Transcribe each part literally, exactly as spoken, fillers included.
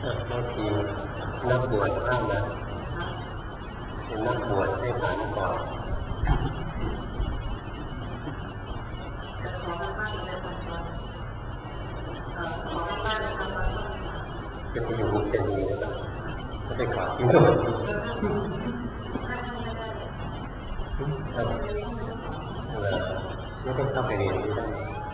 บางทีนักบวชห้ามนะเป็นนักบวชให้ผ่านก่อนจะไปอยู่บุญเจดีย์นะครับจะไปขอที่โน่นไม่ต้องเข้าไปเรียนที่นั่น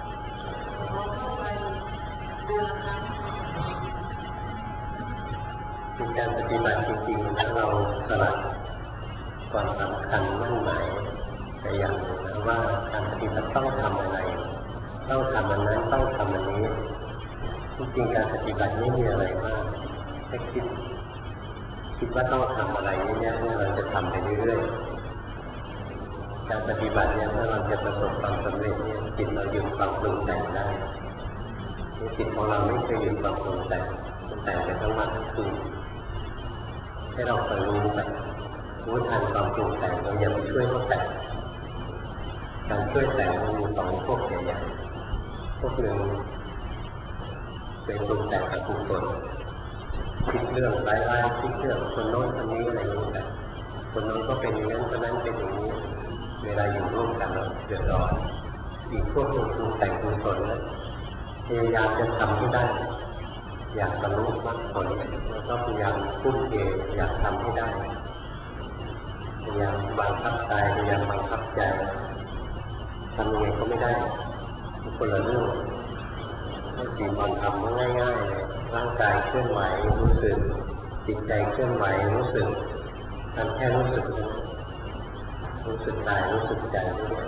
เป็นการปฏิบัติจริงๆถ้าเราสลัดความสำคัญมั่นหมายในอย่างหนึ่งนะว่าการปฏิบัติต้องทำอะไรต้องทำอันนั้นต้องทำอันนี้จริงๆการปฏิบัติไม่มีอะไรมากแค่คิดคิดว่าต้องทำอะไรเนี่ยเราจะทำไปเรื่อยๆการปฏิบัติเนี่ยถ้าเราจะประสบความสำเร็จเนี่ยจิตเราหยุดความปรุงแต่งได้จิตของเราไม่เคยหยุดความปรุงแต่งแต่งไปทั้งวันทั้งคืนให้เราคอยรู้ไปรู้ทันความปรุงแต่งเราอย่าไปช่วยเขาแต่งการช่วยแต่งมันมีสองพวกใหญ่ๆพวกหนึ่งเป็นปรุงแต่งอกุศลคิดเรื่องร้ายๆคิดเรื่องคนโน้นคนนี้อะไรอย่างเงี้ยคนโน้นก็เป็นอย่างนั้นคนนั้นเป็นอย่างนี้เวลาอยู่ร่วมกันเราเดือดร้อนอีกพวกหนึ่งปรุงแต่งกุศลนะพยายามจะทำให้ได้อยากบรรลุมรรคผลแล้วก็พยายามพุ่งเทอยากทำให้ได้พยายามบังคับใจพยายามบังคับใจทำยังไงก็ไม่ได้คนละเรื่องสี่ตอนทำมันง่ายๆเลยร่างกายเคลื่อนไหวรู้สึกจิตใจเคลื่อนไหวรู้สึกทำแค่รู้สึกรู้สึกกายรู้สึกใจด้วย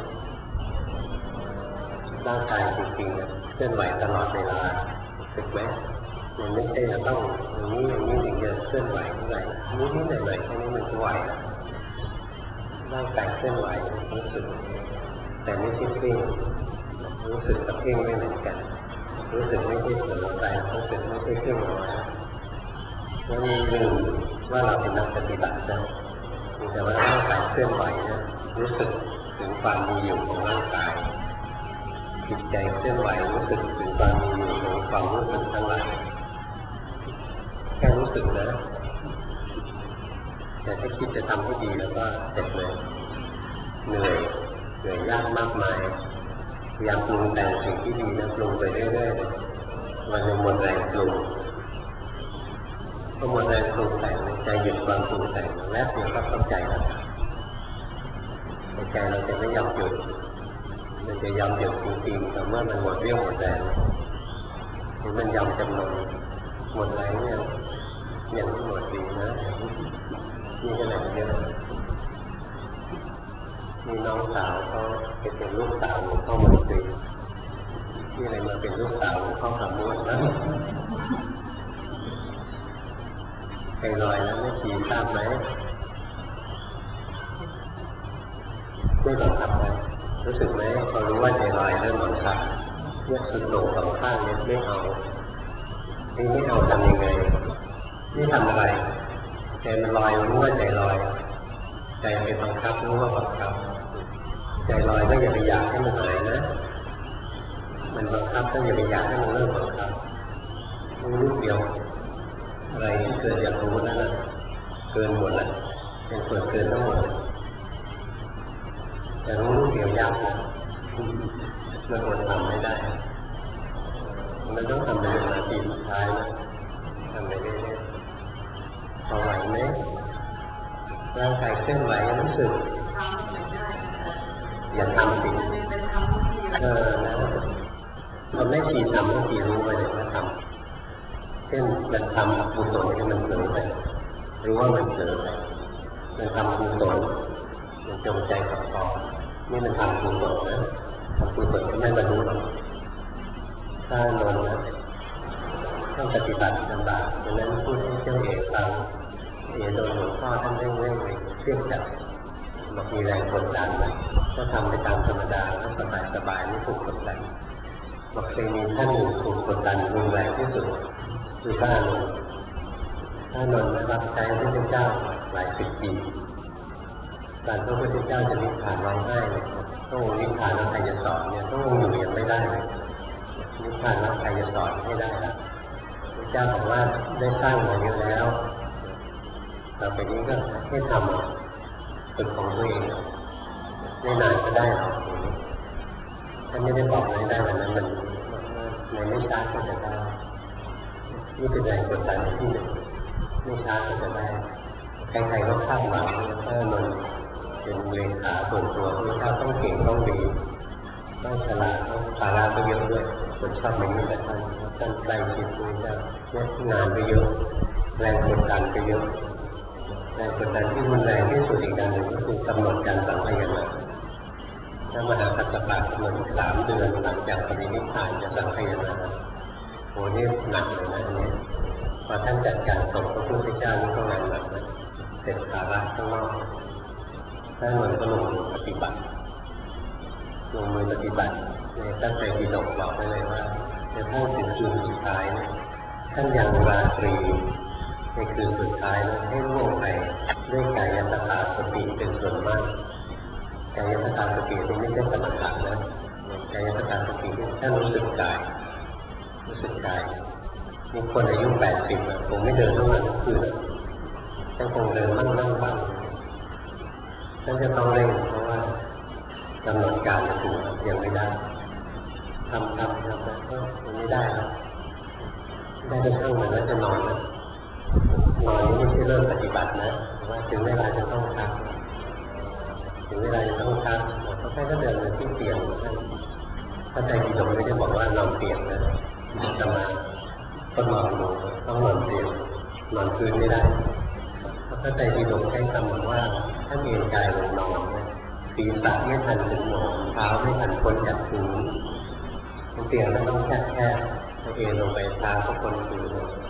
ร่างกายจริงๆเคลื่อนไหวตลอดเวลารู้สึกไหมมันไม่ใช่จะต้องอย่างนี้อย่างนี้ถึงจะเคลื่อนไหวเท่าไหร่นิดนิดหน่อยหน่อยแค่นี้มันก็ไหวแล้วร่างกายเคลื่อนไหวรู้สึกแต่ไม่ใช่เพ่งรู้สึกกับเพ่งไม่เหมือนกันรู้สึกไม่ใช่เผลอไปรู้สึกไม่ใช่เพ่งเอาไว้แล้วมีหนึ่งว่าเราเป็นนักปฏิบัตินะแต่ว่าร่างกายเคลื่อนไหวนะรู้สึกถึงความมีอยู่ของร่างกายจิตใจเคลื่อนไหวรู้สึกถึงความมีอยู่ของความรู้สึกทั้งหลายแค่รู้สึกนะแต่ถ้าคิดจะทำให้ดีแล้วก็เสร็จเลยเหนื่อยเหนื่อยยากมากมายพยายามปรุงแต่งสิ่งที่ดีนะปรุงไปเรื่อยๆวันหนึ่งหมดแรงปรุงพอหมดแรงปรุงแต่งใจหยุดความปรุงแต่งแวบเดียวก็เข้าใจแล้วใจเราจะไม่ยอมหยุดมันจะยอมหยุดจริงๆแต่เมื่อมันหมดเรี่ยวหมดแรงหรือมันยอมจำนนหมดแรงเนี่ยยังไม่หมดดีนะนี่ก็หนักเยอะมีน้องสาวเขาเป็นลูกสาวหลวงพ่อมนตรีที่อะไรมาเป็นลูกสาวหลวงพ่อสามม้วนนะใจลอยแล้วไม่ขีทราบไหมไม่บังคับนะรู้สึกไหมพอรู้ว่าใจลอยเริ่มบังคับยกสุดโต่งสองข้างเนี่ยไม่เอานี่ไม่เอาทำยังไงนี่ทำอะไรใจมันลอยรู้ว่าใจลอยใจไปบังคับรู้ว่าบังคับใจลอยก็อย่าไปอยากให้มันหายนะมันบังคับก็อย่าไปอยากให้มันเลิกบังคับรู้ลูกเดียวอะไรที่เกิดอยากรู้นั่นแหละเกินหมดแล้วเป็นส่วนเกินทั้งหมดแต่รู้ลูกเดียวยากนะมันอดทำไม่ได้มันต้องทำเป็นนาทีสุดท้ายนะทำไปเรื่อยๆพอไหวไหมร่างกายเคลื่อนไหวรู้สึกอย่าทำสิเออนะเราไม่ขีทำไม่ขีรู้ไปเลยว่าทำเช่นมันทำกุศลให้มันเผลอไปรู้ว่ามันเผลอไปมันทำกุศลมันจงใจกับพอนี่มันทำกุศลนะทำกุศลก็ไม่บรรลุหรอกถ้านอนนะต้องปฏิบัติลำบากดังนั้นพูดให้เจ้าเอกฟังเอกโดนหลวงพ่อท่านเร่งเร่งเครียดจัดบอกมีแรงกดดันนะถ้าทำไปตามธรรมดาแล้วสบายสบายไม่ถูกกดดันบอกเคยมีท่านหนึ่งถูกกดดันรุนแรงที่สุดคือพระอานนท์พระอานนท์รับใช้พระพุทธเจ้าหลายสิบปีการพระพุทธเจ้าจะนิพพานร้องไห้เลยต้องนิพพานแล้วใครจะสอนเนี่ยต้องอยู่ยังไม่ได้เลยนิพพานแล้วใครจะสอนให้ได้ล่ะพระเจ้าบอกว่าได้สร้างมาเยอะแล้วต่อไปนี้ก็ให้ทำฝึกของตัวเองไม่นานก็ได้หรอกท่านไม่ได้บอกไม่ได้วันนั้นมันในไม่ช้าก็จะได้นี่เป็นแรงกดดันที่หนึ่งไม่ช้าก็จะได้ใครๆก็คาดหวังถ้ามันเป็นเลขาส่วนตัวพระเจ้าต้องเก่งต้องดีต้องฉลาดต้องภาระก็เยอะด้วยคนชอบมันนี่แต่ท่านท่านใกล้ชิดพระเจ้าเนี่ยงานก็เยอะแรงกดดันก็เยอะแรงกดดันที่รุนแรงที่สุดอีกการหนึ่งก็คือกำหนดการสังขยาถ้ามหากัสสปะกำหนดสามเดือนหลังจากปรินิพพานจะสังขยาโหนี่หนักเลยนะอันนี้พอท่านจัดการศพพระพุทธเจ้านี่ก็งานหนักนะเสร็จภาระข้างนอกท่านมันก็ลงมือปฏิบัติลงมือปฏิบัติในตั้งใจดีดกบอกได้เลยว่าในท่านถึงคืนสุดท้ายนะท่านยังราตรีในคืนสุดท้ายนะให้ล่วงไปด้วยกายตถาสติเป็นส่วนมากกายตถาสตินี่ไม่ใช่สมถะนะกายตถาสตินี่ท่านรู้สึกกายรู้สึกกายมีคนอายุแปดสิบคงไม่เดินทั้งวันทั้งคืนท่านคงเดินบ้างนั่งบ้างท่านจะต้องเร่งเพราะว่ากำหนดการจะถึงยังไม่ได้ทำทำทำแล้วก็ยังไม่ได้แล้วได้จะช่างมันแล้วจะนอนนะนอนนี่ไม่ใช่เริ่มปฏิบัตินะว่าถึงเวลาจะต้องพักถึงเวลาจะต้องพักเขาแค่ก็เดินไปที่เตียงถ้าใจดีตรงไม่ได้บอกว่านอนเตียงนะจะมาก็นอนดูต้องนอนเตียงนอนพื้นไม่ได้ถ้าใจดีตรงใช้คำว่าถ้าเอ็นกายลงนอนศีรษะไม่ทันถึงหมอนเท้าไม่ทันพ้นจากพื้นเตียงนั้นต้องแค่แค่เอ็นลงไปเท้าก็พ้นพื้น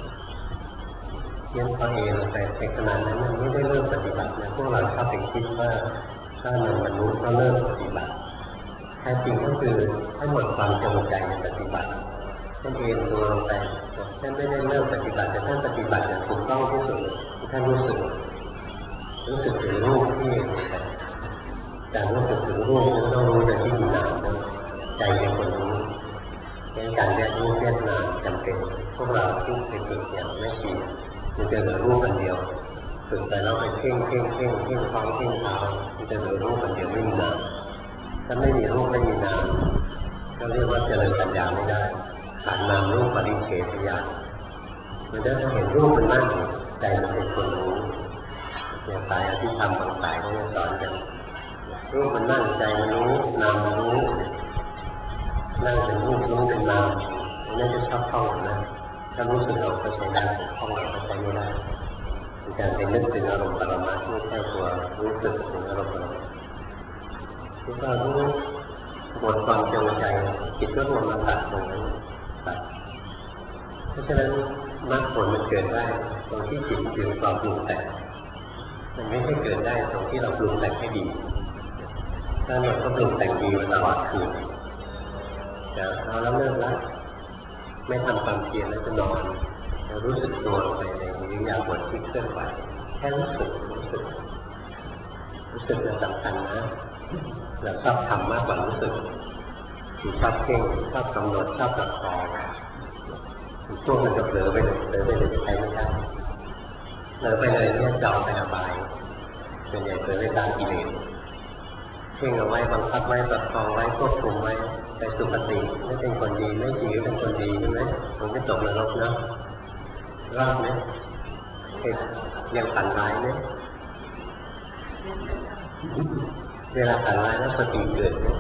ยังพอเอ็นลงไปในขณะนั้นมันไม่ได้เริ่มปฏิบัตินะพวกเราชอบไปคิดว่าถ้ามันบรรลุก็เริ่มปฏิบัติแท้จริงก็คือให้หมดความจงใจในปฏิบัติท่านเอ็นตัวลงไปท่านไม่ได้เริ่มปฏิบัติแต่ท่านปฏิบัติอย่างถูกต้องที่สุดท่านรู้สึกรู้สึกถึงรูปที่แต่รู้สึกถึงรูปนั้นต้องรู้แต่ที่มีนามนะใจเป็นคนรู้ในการแยกรูปแยกนามจำเป็นพวกเราที่ไปฝึกอย่างไม่ชีมันจะเหลือรูปอันเดียวฝึกไปแล้วไปเพ่งเพ่งเพ่งเพ่งท้องเพ่งเท้ามันจะเหลือรูปอันเดียวไม่มีนามถ้าไม่มีรูปไม่มีนามก็เรียกว่าเจริญปัญญาไม่ได้ขาดนามรูปปริเฉทญาณมันจะเห็นรูปมันนั่งใจมันเป็นคนรู้อย่างสายอภิธรรมบางสายเขาจะสอนกันรูปมันนั่งใจมันรู้นามมันรู้นั่งเป็นรูปรู้เป็นนามนั่นจะชอบท่องนะถ้ารู้สึกเราก็ใช้ได้ท่องเราก็ใช้ไม่ได้เป็นการเป็นนึกถึงอารมณ์ปรมัตถ์ไม่ใช่ตัวรู้สึกถึงอารมณ์ปรมัตถ์ที่เรารู้หมดความจงใจจิตก็รวมมาตัดตรงนั้นตัดเพราะฉะนั้นมรรคผลมันเกิดได้ตรงที่จิตถึงความปรุงแต่งมันไม่ใช่เกิดได้ตรงที่เราปรุงแต่งให้ดีถ้าเราก็ปรุงแต่งดีมาตลอดคืนแต่เอาแล้วเลิกแล้วไม่ทำความเพียรแล้วจะนอนจะรู้สึกตัวไปในอิริยาบถที่เคลื่อนไหวแค่รู้สึกรู้สึกรู้สึกเป็นสำคัญนะเราชอบทำมากกว่ารู้สึกคือชอบเพ่งชอบกำหนดชอบประคองพวกมันจะเผลอไปเลยเผลอไปเลยใช้ไม่ได้เผลอไปเลยเนี่ยจอไปอบายส่วนใหญ่เผลอไปตามกิเลสเพ่งเอาไว้บังคับไว้ประคองไว้ควบคุมไว้ไปสุคติไม่เป็นคนดีไม่จริงเป็นคนดีใช่ไหมผมไม่ตกนรกนะรอดไหมยังฝันร้ายไหมเวลาฝันร้ายแล้วสติเกิดไหม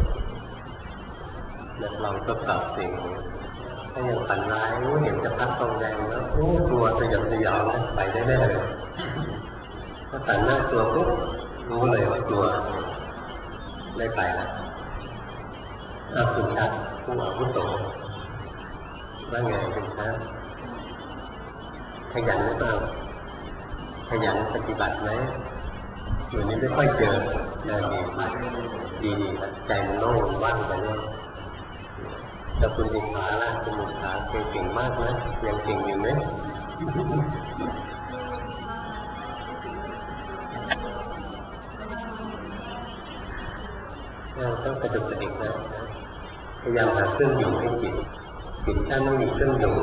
ลองทดสอบสิ่งถ้ายังฝันร้ายเห็นจะพัดตรงแดงแล้วโอ้ตัวสยดสยองไปได้แน่เลยถ้าฝันหน้าตัวปุ๊บรู้เลยว่ากลัวได้ไปแล้วอาคุณชัดผู้อาวุโสว่าไงคุณชัดขยันหรือเปล่าขยันปฏิบัติไหมอยู่นี้ไม่ค่อยเจอได้ดีดีดีใจมันโล่งว่างไปเนี่ยแต่คุณดิขาล่ะคุณดิขาเก่งมากนะยังเก่งอยู่ไหมเราต้องกระดุกกระดิกนะพยายามหาเครื่องอยู่ให้จิตจิตถ้าไม่มีเครื่องอยู่เนี่ย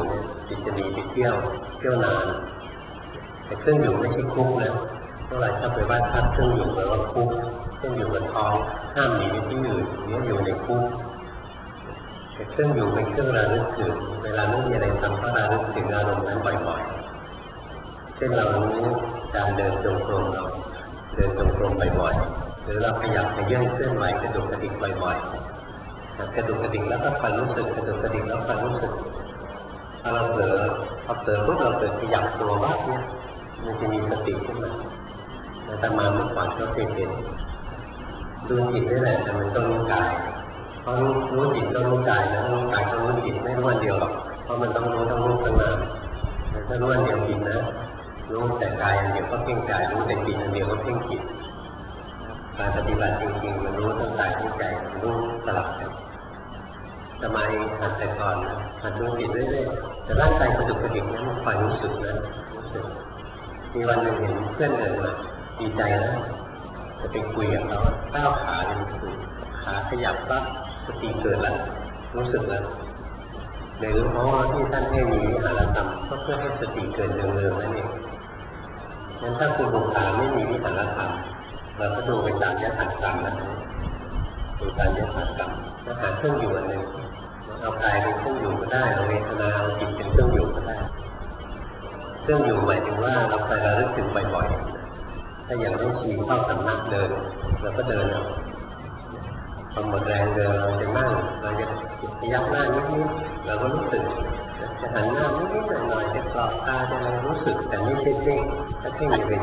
จิตจะหนีไปเที่ยวเที่ยวนานแต่เครื่องอยู่ไม่ใช่คุกนะเมื่อไหร่ถ้าไปวาดภาพเครื่องอยู่แปลว่าคุกเครื่องอยู่บนท้องห้ามหนีไปที่อื่นนี้อยู่ในคุกแต่เครื่องอยู่เป็นเครื่องระลึกถึงเวลาไม่มีอะไรทำก็ระลึกถึงอารมณ์นั้นบ่อยๆเช่นเรารู้การเดินจงกรมเราเดินจงกรมบ่อยๆหรือเราขยับขยื่นเคลื่อนไหวกระดุกกระดิกบ่อยๆกระดุกกระดิกแล้วก็คอยรู้สึกกระดุกกระดิกแล้วคอยรู้สึกพอเราเผลอพอเผลอปุ๊บเราเกิดขยับตัวบ้างเนี่ยมันจะมีสติขึ้นมาแต่มาเมื่อก่อนก็เคยเห็นดูจิตนี่แหละแต่มันต้องรู้กายเพราะรู้จิตต้องรู้กายนะรู้กายต้องรู้จิตไม่รู้วันเดียวหรอกเพราะมันต้องรู้ทั้งรู้ทั้งนามแต่ถ้ารู้วันเดียวผิดนะรู้แต่กายอันเดียวก็เพ่งกายรู้แต่จิตอันเดียวก็เพ่งจิตการปฏิบัติจริงๆมันรู้ทั้งกายทั้งใจรู้สลับกันทำไมหัดแต่ก่อนหัดรู้จิตเรื่อยๆแต่ร่างกายกระดุกกระดิกนั้นมันคอยรู้สึกนะรู้สึกมีวันหนึ่งเห็นเพื่อนเดินมาดีใจนะจะไปคุยกับเขาก้าวขาเลยคุยขาขยับปั๊บสติเกิดแล้วรู้สึกแล้วเลยรู้เพราะว่าที่ท่านให้มีวิหารธรรมก็เพื่อให้สติเกิดเรืองๆนั่นเองงั้นถ้าคุณดูขาไม่มีวิหารธรรมเราก็ดูไปตามยถากรรมนะดูตามยถากรรมแล้วหาเครื่องอยู่อันหนึ่งเอากายเป็นเครื่องอยู่ก็ได้เอาเวทนาเอาจิตเป็นเครื่องอยู่ก็ได้เครื่องอยู่หมายถึงว่าเราไประลึกถึงบ่อยๆถ้าอย่างต้องชี้เข้าสำนักเดินเราก็เดินเอาพอหมดแรงเดินเราจะนั่งเราจะพยักหน้านิดๆเราก็รู้สึกจะหันหน้านิดๆหน่อยๆจะกรอบตาจะอะไรรู้สึกแต่ไม่ใช่เพ่งถ้าเพ่งอยู่เป็น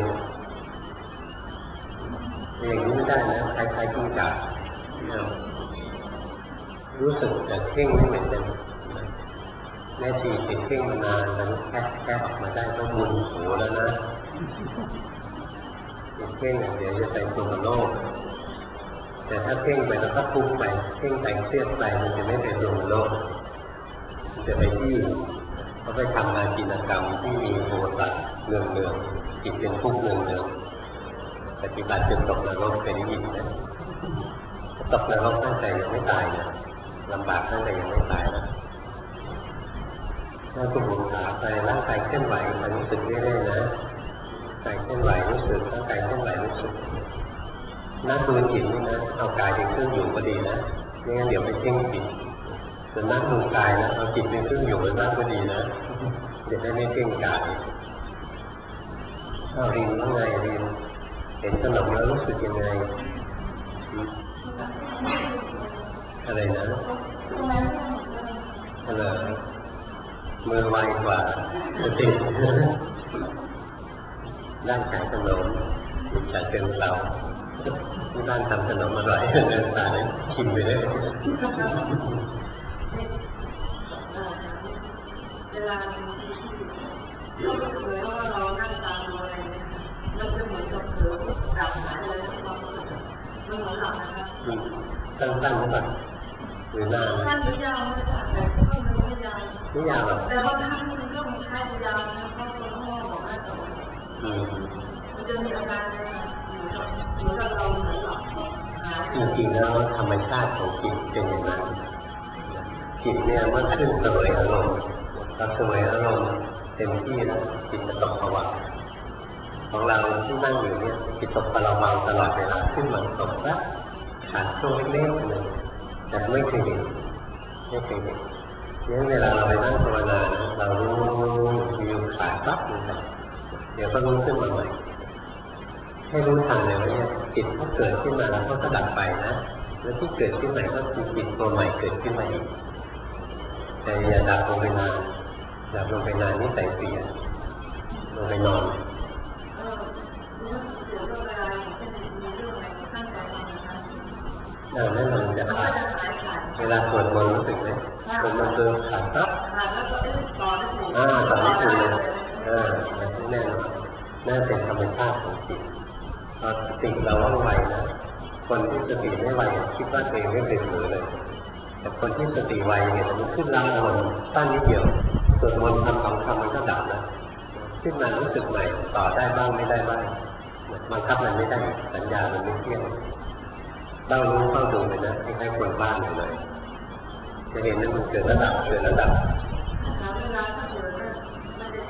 อย่างนี้ไม่ได้นะคล้ายๆกิ้งก่ารู้สึกแต่เพ่งไม่เหมือนกันแม่ชีติดเพ่งมานานมันแค่แค่ออกมาได้ก็บุญโหแล้วนะติดเพ่งเดี๋ยวจะไปสุขโลกแต่ถ้าเพ่งไปแล้วก็ทุกข์ไปเพ่งไปเครียดไปมันจะไม่ไปสุขโลกมันจะไปที่เขาไปทำงานกิจกรรมที่มีโทสะเนืองเนืองจิตเป็นทุกข์เนืองเนืองปฏิบัติจนตกนรกไปได้ยินนะตกนรกตั้งใจยังไม่ตายนะลำบากตั้งใจยังไม่ตายนะถ้าคุณบุญขาไปร่างกายเคลื่อนไหวมันรู้สึกเรื่อยๆนะกายเคลื่อนไหวรู้สึกร่างกายเคลื่อนไหวรู้สึกนักดูจิตนี่นะเอากายเป็นเครื่องอยู่ก็ดีนะไม่งั้นเดี๋ยวไปเพ่งจิตส่วนนักดูกายนะเอาจิตเป็นเครื่องอยู่เป็นนักก็ดีนะเดี๋ยวได้ไม่เพ่งกายเอาเรียนว่าไงเรียนเห็นขนมแล้วรู้สึกยังไงอะไรนะอะไรมือไวกว่าสติด้านขายขนมมีขายเกินเราที่บ้านทำขนมอร่อยเดินตาเลยชิมไปเลยเวลาเราเผยว่าเรานั่งตามดูอะไรเนี่ยมันจะเหมือนกับเผลอดับหายอะไรสักอย่างมันเหมือนหลับนะครับสั้นๆนะครับหรือนานสั้นหรือยาวไม่ทราบแต่ก็ไม่ไม่ยาวไม่ยาวหรอกแต่บางครั้งมันก็มีค่ายาวนะเพราะคนข้างนอกบอกว่ามันจะมีอาการเหมือนกับเหมือนกับเราเหมือนหลับจริงๆแล้วธรรมชาติของจิตเป็นอย่างนั้นจิตเนี่ยเมื่อขึ้นเสวยอารมณ์พอเสวยอารมณ์เต็มที่แล้วจิตจะตกภาวะของเราที่นั่งอยู่เนี่ยจิตตกภาวะตลอดเวลาขึ้นมาตกแล้วขาดช่วงเล็กๆเลยแต่ไม่เคยเห็นไม่เคยเห็นงั้นเวลาเราไปนั่งภาวนาเรารู้อยู่ขาดปั๊บเลยเดี๋ยวก็รู้ขึ้นมาใหม่ให้รู้ทันเลยว่าเนี่ยจิตเขาเกิดขึ้นมาแล้วเขาก็ดับไปนะแล้วที่เกิดขึ้นใหม่ก็คือจิตตัวใหม่เกิดขึ้นมาอีกแต่อย่าดับลงไปนานดับลงไปนานนี่ใส่เสียลงไปนอนเออแน่นอนจะขาดเวลาสวดมนต์รู้สึกไหมสวดมนต์เดินขาดปั๊บอ่าต่อไม่ถูกเลยเออแน่นอนน่าเป็นธรรมชาติของจิตพอสติเราว่องไวนะคนที่สติไม่ไวคิดว่าตัวเองไม่เป็นหรือเลยแต่คนที่สติไวเนี่ยมันขึ้นรับอารมณ์สั้นนิดเดียวสวดมนต์ทำสองคำมันก็ดับนะขึ้นมารู้สึกใหม่ต่อได้บ้างไม่ได้บ้างบังคับมันไม่ได้สัญญามันไม่เที่ยงเล่ารู้เข้าดูไปนะคล้ายๆคนบ้านเลยจะเห็นว่ามันเกิดระดับเกิดระดับเวลาถ้าเกิดไม่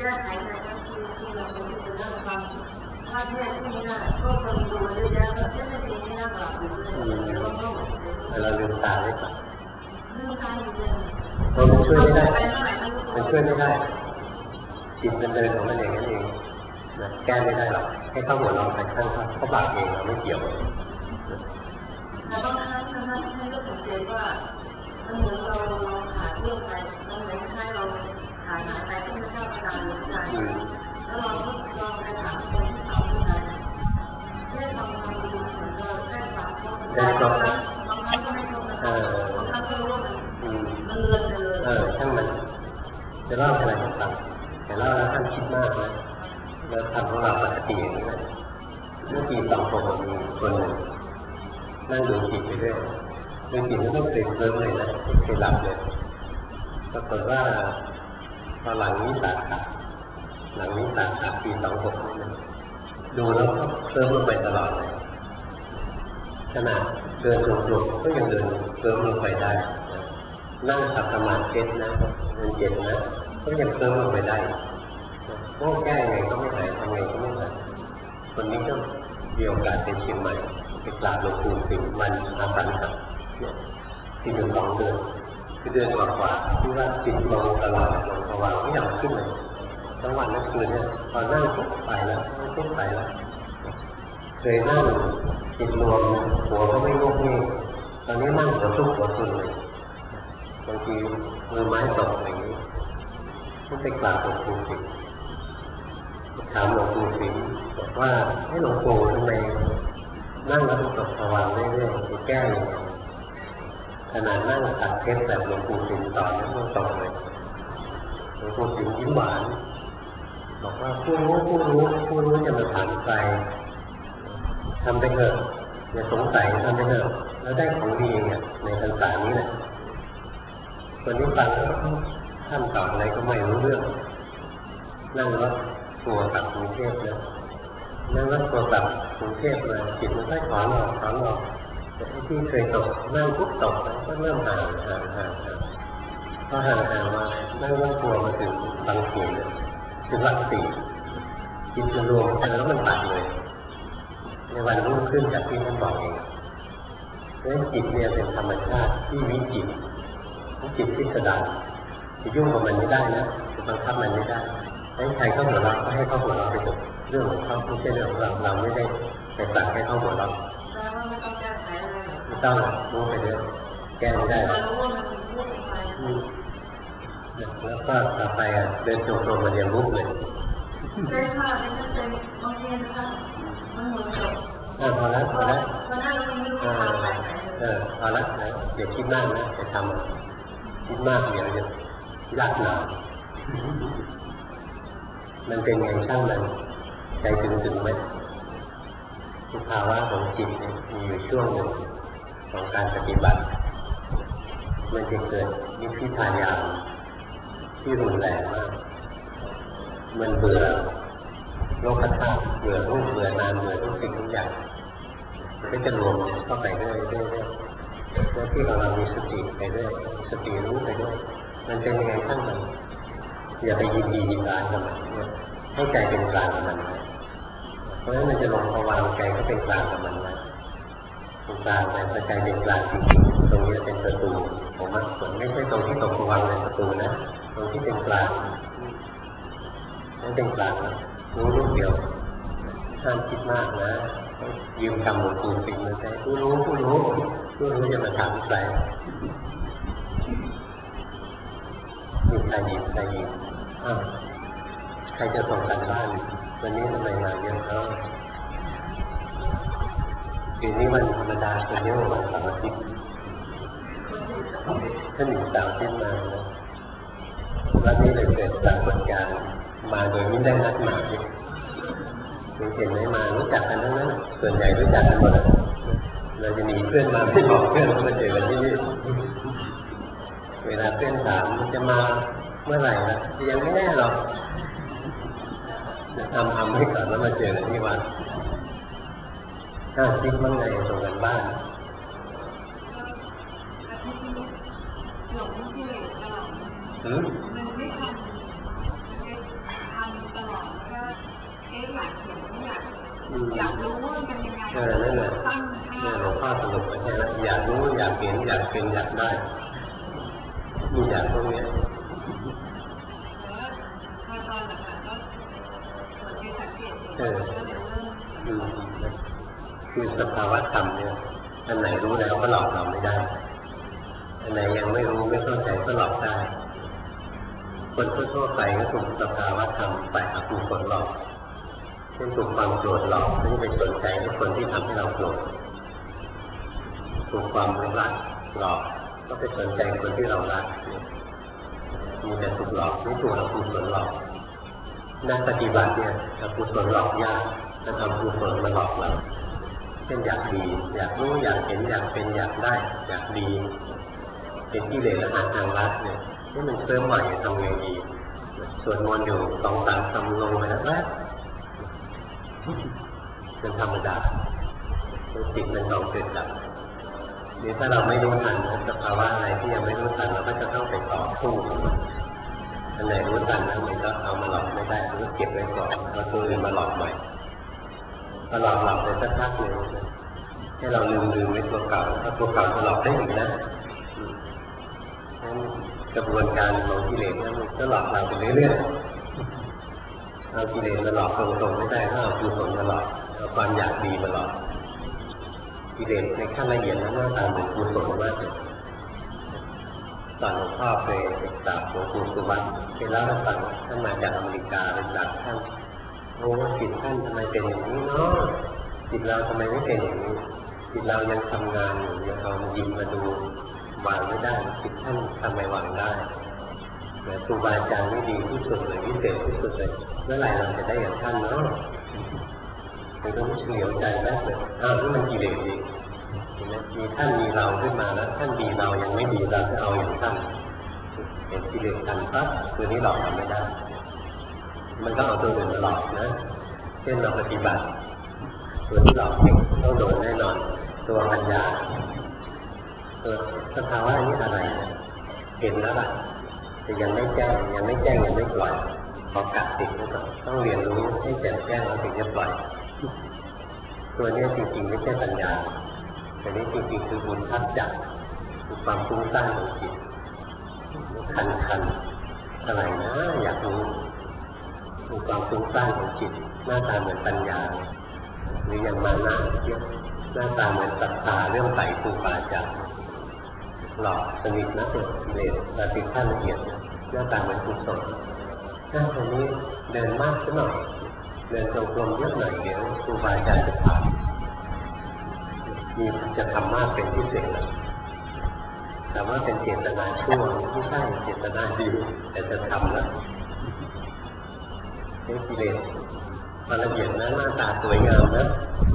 ก้ไขในทั้งที่ที่เราเป็นที่นั่งฟังถ้าเทศที่นี่นะก็คนดูเยอะแยะแล้วเทศไม่ดีนี่นะแบบอยู่เลยก็ต้องเราลืมตาได้ปะลืมตาอยู่เลยมันช่วยไม่ได้มันช่วยไม่ได้จิตมันเดินของมันเองนั่นเองนะแก้ไม่ได้หรอกให้เข้าหัวเราไปข้างเขาบาปเองเราไม่เกี่ยวแต่บางครั้งนะคะให้เราสังเกตว่ามันเหมือนเราเราขาดเรื่องไปมันเหมือนคล้ายเราขาดหายไปที่ไม่ทราบนานหรือไม่นานแล้วเราลองไปถามคนที่เขาที่ไหนเช่นบางคนดูเหมือนเราแค่ฝากเขาแต่บางครั้งบางครั้งก็ไม่ตรงนะบางครั้งก็รู้ว่ามันมันเลือนไปเลยเออช่างมันจะเล่าอะไรให้ฟังแต่เล่าแล้วท่านคิดมากนะเราทำของเราปกติอย่างนี้นะเมื่อปีสองผมมีคนหนึ่งนั่งดูจิตไปเรื่อยดูจิตไม่เคยเคลิ้มเลยนะไม่เคยหลับเลยปรากฏว่าพอหลังนี้สาขาหลังนี้สาขาปีสองหกนี่ดูแล้วก็เคลิ้มลงไปตลอดเลยขนาดเดินตรงๆก็ยังเดินเคลิ้มลงไปได้นั่งขับสมาธินะเดินเจ็บนะก็ยังเคลิ้มลงไปได้โอ้แก้ยังไงก็ไม่หายทำไงก็ไม่หายคนนี้ก็มีโอกาสไปเชียงใหม่ไปกราบหลวงปู่สิงห์มันอาสันครับที่อยู่สองเดือนคือเดือนกว่าๆที่ว่าจิตลงตลอดลงระหว่างไม่อยากขึ้นเลยทั้งวันทั้งคืนเนี่ยพอนั่งปุ๊บไปแล้วนั่งปุ๊บไปแล้วเคยนั่งจิตรวมหัวก็ไม่งกนี่ตอนนี้นั่งหัวทุกหัวทุนเลยบางทีมือไม้ตกอย่างนี้ต้องไปกราบหลวงปู่สิงห์ถามหลวงปู่สิงห์บอกว่าให้หลวงปู่ทำไมนั่งแล้วตกสว่างเรื่อยๆจะแก้ยังไงขนาดนั่งตัดเทปแบบหลวงปู่สิงห์สอนแล้วก็ตกเลยหลวงปู่สิงห์ยิ้มหวานบอกว่าผู้รู้ผู้รู้ผู้รู้จะมาถามใครทำไปเถอะอย่าสงสัยทำไปเถอะแล้วได้ของดีเนี่ยในพรรษานี้แหละคนนี้ฟังแล้วท่านตอบอะไรก็ไม่รู้เรื่องนั่งรถทัวร์กลับกรุงเทพนะนั่งรถทัวร์กลับกรุงเทพมาจิตมันค่อยถอนออกถอนออกแต่ที่เคยตกนั่งปุ๊บตกก็เริ่มห่างห่างห่างห่างพอห่างห่างมานั่งรถทัวร์มาถึงบางเขนถึงหลักสี่จิตจะรวมกันแล้วมันตัดเลยในวันรุ่งขึ้นจากที่ท่านบอกเองเพราะจิตเนี่ยเป็นธรรมชาติที่วิจิตรจิตที่สดาจะยุ่งกับมันไม่ได้นะจะบังคับมันไม่ได้ให้ใครเข้าหัวเราก็ให้เข้าหัวเราไปจบเรื่องของเขาไม่ใช่เรื่องของเราเราไม่ได้ไปสั่งให้เข้าหัวเราไม่ต้องรู้ไปเลยแก้ไม่ได้แล้วก็ต่อไปอ่ะเดินจงกรมมาเรียนรู้เลยใช่ค่ะเป็นเป็นบางทีนะคะมันเหมือนกับเออพอแล้วพอแล้วตอนนั้นเราไม่รู้ทำอะไรเออพอแล้วนะอย่าคิดมากนะจะทำคิดมากเดี๋ยวจะยากหนามันเป็นไงช่างมันใจถึงถึงไหมสภาวะของจิตเนี่ยมีอยู่ช่วงหนึ่งของการปฏิบัติมันจะเกิดนิพพิทายานที่รุนแรงมากมันเบื่อโลกธาตุเบื่อรูปเบื่อนามเบื่อทุกสิ่งทุกอย่างมันก็จะรวมเข้าไปเรื่อยๆเรื่อยๆแล้วที่เรามีสติไปเรื่อยสติรู้ไปด้วยมันเป็นยังไงช่างมันอย่าไปยินดียินร้ายกับมันให้ใจเป็นกลางกับมันเพราะฉะนั้นมันจะลงภาวะใจก็เป็นกลางกับมันนะเป็นกลางไปพอใจเป็นกลางจริงๆตรงนี้เป็นประตูของมรรคผลไม่ใช่ตรงที่ตกภาวะในประตูนะตรงที่เป็นกลางนั่นเป็นกลางรู้รูปเดียวห้ามคิดมากนะยืมคำหลวงปู่สิงห์มาใช้ผู้รู้ผู้รู้ผู้รู้จะมาถามใครมีใครยินใครยินอ้าวใครจะส่งกันบ้านวันนี้ทำไมมาเยอะเนาะคืนนี้วันธรรมดาเป็นเยอะวันเสาร์อาทิตย์ถ้าหนึ่งสาวขึ้นมาแล้ววันนี้เลยเกิดปรากฏการณ์มาโดยไม่ได้นัดหมายเห็นไหมมารู้จักกันทั้งนั้นส่วนใหญ่รู้จักกันหมดเราจะมีเพื่อนมาไม่บอกเพื่อนมาเจอกันที่นี่เวลาเพื่อนถามจะมาเมื่อไหร่นะยังไม่แน่หรอกทำทำให้ก่อนแล้วมาเจอกันที่วัดถ้าคิดบ้างไงตรงกันบ้านหืมอยากรู้ว่ามันเป็นยังไงเออนั่นแหละเนี่ยหลวงพ่อสรุปไปแค่นั้นอยากรู้อยากเห็นอยากเป็นอยากได้มีอยากพวกนี้เอออืมคือสภาวะธรรมเนี่ยอันไหนรู้แล้วก็หลอกเราไม่ได้อันไหนยังไม่รู้ไม่เข้าใจก็หลอกได้คนทั่วๆไปก็ถูกสภาวะธรรมฝ่ายอกุศลหลอกเช่นถูกความโกรธหลอกไม่ไปสนใจให้คนที่ทำให้เราโกรธถูกความรักหลอกก็ไปสนใจคนที่เรารักมีแต่ถูกหลอกไม่ถูกอกุศลหลอกนักปฏิบัติเนี่ยอกุศลหลอกยากถ้าทำกุศลมาหลอกเราเช่นอยากดีอยากรู้อยากเห็นอยากเป็นอยากได้อยากดีเป็นกิเลสและทางรักเนี่ยนี่มันเสริมใหม่ทำไงดีส่วนมนต์อยู่สองสามคำลงไปแล้วแรกเป็นธรรมดาจิตมันต้องเกิดดับนี่ถ้าเราไม่รู้ทันสภาวะอะไรที่ยังไม่รู้ทันเราก็จะต้องไปต่อสู้กับมันอันไหนรู้ทันแล้วมันก็เอามาหลอกไม่ได้ก็เก็บไว้ก่อนแล้วตัวอื่นมาหลอกใหม่พอหลอกหลอกไปสักพักหนึ่งให้เราลืมลืมไว้ตัวเก่าถ้าตัวเก่าจะหลอกได้อีกนะกระบวนการของกิเลสนั้นมันก็หลอกเราไปเรื่อยๆเอากิเลสมาหลอกตรงๆไม่ได้ถ้าเอากุศลมาหลอกเอาความอยากดีมาหลอกกิเลสในขั้นละเอียดนั้นหน้าตาเหมือนกุศลมากเลยตอนหลวงพ่อไปศึกษาหลวงปู่สุวัตไปเล่าให้ฟังท่านมาจากอเมริกาเป็นจากท่านโอ้จิตท่านทำไมเป็นอย่างนี้เนาะจิตเราทำไมไม่เป็นอย่างนี้จิตเรายังทำงานอยู่ยังเอายิงมาดูวางไม่ได้จิตท่านทำไมวางได้แต่ครูบาอาจารย์นี่ดีที่สุดเลยวิเศษที่สุดเลยเมื่อไหร่เราจะได้อย่างท่านเนาะมันก็ไม่เฉลียวใจแรกเลยอ้าวนี่มันกิเลสดีมีท่านมีเราขึ้นมาแล้วท่านดีเรายังไม่ดีเราจะเอาอย่างท่านเห็นกิเลสทันปั๊บตัวนี้หลอกทำไม่ได้มันก็เอาตัวอื่นมาหลอกนะเช่นเราปฏิบัติตัวที่หลอกเองต้องโดนแน่นอนตัวปัญญาตัวสภาวะนี้อะไรเห็นแล้วล่ะแต่ยังไม่แจ้งยังไม่แจ้งยังไม่ปล่อยพอกัดติดแล้วก็ต้องเรียนรู้ให้แจ่มแจ้งแล้วถึงจะปล่อยตัวนี้จริงๆไม่ใช่ปัญญาแต่นี้จริงๆคือบุญทับจักคือความฟุ้งซ่านของจิตคันคันอะไรนะอยากรู้คือความฟุ้งซ่านของจิตหน้าตาเหมือนปัญญาหรืออย่างมานะเยอะหน้าตาเหมือนศรัทธาเรื่องไต่ครูบาอาจารย์หลอกสนิทนะตัวกิเลสแต่ติดขั้นละเอียดหน้าตาเหมือนกุศลถ้าตอนนี้เดินมากสักหน่อยเดินจงกรมเยอะหน่อยเดี๋ยวครูบาอาจารย์จะผ่านมีจะทำมากเป็นพิเศษเลยแต่ว่าเป็นเจตนาชั่วไม่ใช่เจตนาดีแต่จะทำนะนี่กิเลสพอละเอียดนะหน้าตาสวยงามนะ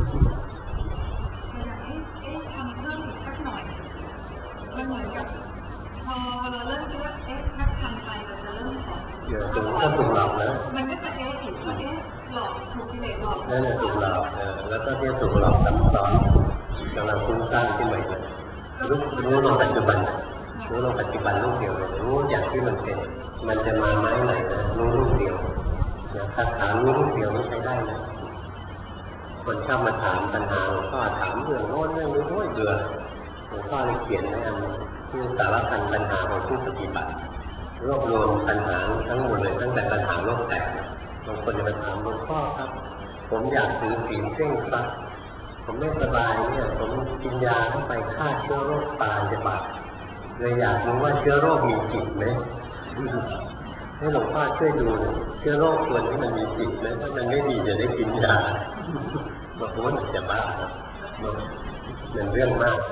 ทำเพิ่มอีกสักหน่อยมันเหมือนกับพอเราเริ่มคิดว่าเอ๊ะถ้าทำไปเราจะเริ่มสอนเดี๋ยวถึงก็ถูกหลอกนะมันก็จะเอ๊ะอีกว่าเอ๊ะหลอกถูกกิเลสหลอกนั่นแหละถูกหลอกเออแล้วก็ที่ถูกหลอกซ้ำซ้อนกำลังฟุ้งซ่านขึ้นมาอีกรู้รู้ลงปัจจุบันรู้ลงปัจจุบันลูกเดียวเลยรู้อย่างที่มันเป็นมันจะมาไม้ไหนนะรู้ลูกเดียวนะคาถารู้ลูกเดียวไม่ใช้ได้นะคนชอบมาถามปัญหาหลวงพ่อถามเรื่องโน้นเรื่องนี้โอ้ยเบื่อหลวงพ่อเลยเขียนไว้อันที่สารพันปัญหาของผู้ปฏิบัติรวบรวมปัญหาทั้งหมดเลยตั้งแต่ปัญหาโลกแตกบางคนจะมาถามหลวงพ่อครับผมอยากถือศีลเพ่งครับผมไม่สบายเนี่ยผมกินยาเข้าไปฆ่าเชื้อโรคตายจะบาดเลยอยากรู้ว่าเชื้อโรคมีจิตไหมให้หลวงพ่อช่วยดูเชื้อโรคตัวนี้มันมีจิตไหมถ้ามันไม่ดีจะได้กินยาบอกว่ามันจะบ้าครับมันเรื่องมาก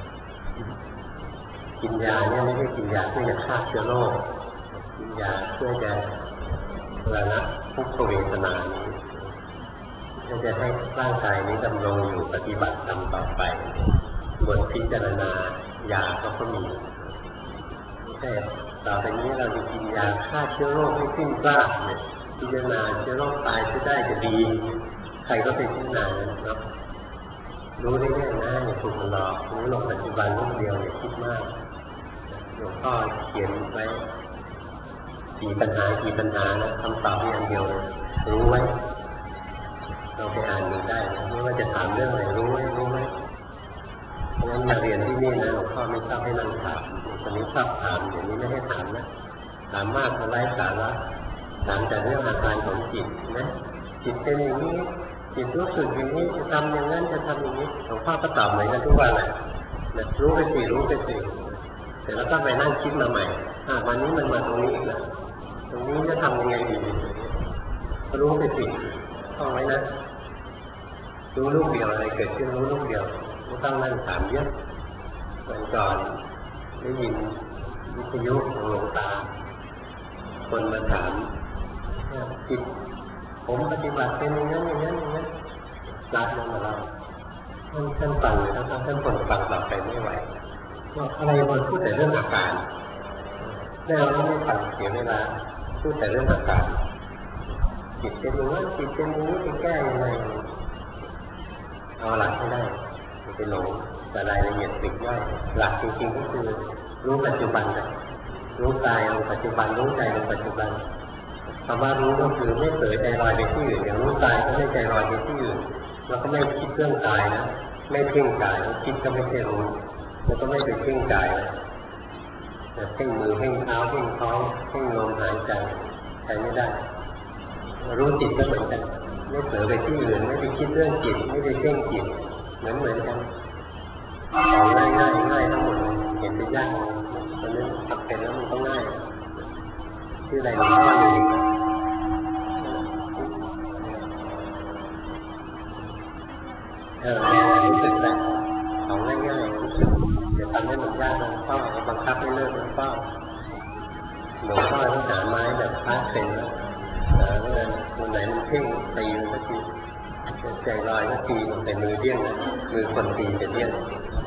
กินยาเนี่ยไม่ใช่กินยาเพื่อจะฆ่าเชื้อโรคกินยาเพื่อจะระงับทุกขเวทนานี้เพื่อจะให้ร่างกายนี้ดำรงอยู่ปฏิบัติตามต่อไปบทพิจารณายาก็ก็มีแต่ต่อไปนี้เราจะกินยาฆ่าเชื้อโรคให้สิ้นซากเนี่ยพิจารณาเชื้อโรคตายจะได้จะดีใครก็ไปพิจารณาเนาะรู้ได้แน่นะอย่าถูกหลอกรู้ลงปัจจุบันลูกเดียวอย่าคิดมากหลวงพ่อเขียนไว้กี่ปัญหากี่ปัญหานะคำตอบอย่างเดียวเลยรู้ไว้เราไปอ่านดูได้นะไม่ว่าจะถามเรื่องอะไรรู้ไหมรู้ไหมเพราะฉะนั้นมาเรียนที่นี่นะหลวงพ่อไม่ชอบให้นั่งถามคนนี้ชอบถามอย่างนี้ไม่ให้ถามนะถามมากก็ไร้สาระถามแต่เรื่องอาการของจิตนะจิตเป็นอย่างนี้จิตรู้สึกอย่างนี้จะทำอย่างนั้นจะทำอย่างนี้หลวงพ่อก็ตอบเหมือนกันทุกวันแหละรู้ไปสิรู้ไปสิแต่แล้วก็ไปนั่งคิดมาใหม่อ่ะวันนี้มันมาตรงนี้อีกแล้วตรงนี้จะทำยังไงดีก็รู้ไปสิต้องไว้นะรู้ลูกเดียวอะไรเกิดขึ้นรู้ลูกเดียวไม่ต้องนั่งถามเยอะวันก่อนได้ยินวิทยุของหลวงตาคนมาถามจิตผมปฏิบัติเป็นอย่างนั้นอย่างนั้นอย่างนั้นรัดลงมาเราท่านท่านฟังเลยท่านท่านคนฟังต่อไปไม่ไหวว่าอะไรมันพูดแต่เรื่องอาการแล้วไม่ฟังเสียเวลาพูดแต่เรื่องอาการจิตเป็นอย่างนั้นจิตเป็นอย่างนี้จะแก้ยังไงเอาหลักให้ได้ไม่ไปหลงแต่รายละเอียดปลีกย่อยหลักจริงๆก็คือรู้ปัจจุบันนะรู้กายรู้ปัจจุบันรู้ใจรู้ปัจจุบันคำว่ารู้ก็คือไม่เผลอใจลอยไปที่อื่นอย่างรู้กายก็ไม่ใจลอยไปที่อื่นแล้วก็ไม่คิดเรื่องกายนะไม่เพ่งกายคิดก็ไม่ใช่รู้แล้วก็ไม่ไปเพ่งกายนะแต่เพ่งมือเพ่งเท้าเพ่งท้องเพ่งลมหายใจใช้ไม่ได้รู้จิตก็เหมือนกันไม่เผลอไปที่อื่นไม่ไปคิดเรื่องจิตไม่ไปเพ่งจิตเหมือนเหมือนกันของง่ายง่ายง่ายทั้งหมดเห็นเป็นยากเพราะนั้นทำเป็นแล้วมันก็ง่ายชื่ออะไรหลวงพ่ออยู่เออรู้สึกแล้วของง่ายๆรู้สึกจะทำให้มันยากหลวงพ่อบังคับให้เลิกหลวงพ่อหลวงพ่อต้องหาไม้แบบพาเป็นแล้วหาเงินคนไหนมันเพ่งตีมันก็ตีใจลอยก็ตีแต่มือเดี้ยงนะมือคนตีจะเดี้ยง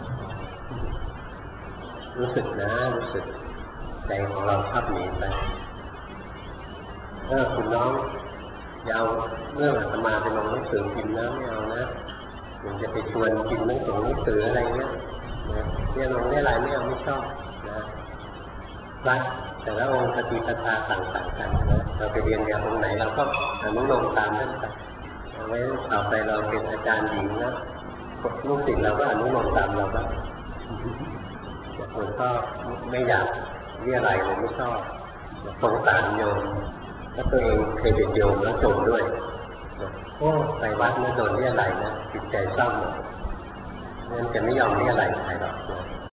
รู้สึกนะรู้สึกใจของเราชอบหนีไปเออคุณน้องอย่าเอาเรื่องอาตมาไปลงหนังสือพิมพ์นะไม่เอานะมันจะไปชวนกินหนังสือหนังสืออะไรเงี้ยเนี่ยลงได้หลายไม่เอาไม่ชอบนะรักแต่ละองค์ปฏิปทาต่างๆกันนะเราไปเรียนกับองค์ไหนเราก็อนุโลมตามนั่นไปเอาไว้ต่อไปเราเป็นอาจารย์หญิงนะลูกศิษย์เราก็อนุโลมตามเราบ้างคนก็ไม่อยากเรียอะไรเลยไม่ชอบสงสารโยมแล้วตัวเองเคยเป็นโยมแล้วจมด้วยโอ้ไปวัดเมื่อโดนเรียอะไรนะจิตใจเศร้าหมดงั้นจะไม่ยอมเรียอะไรใครหรอก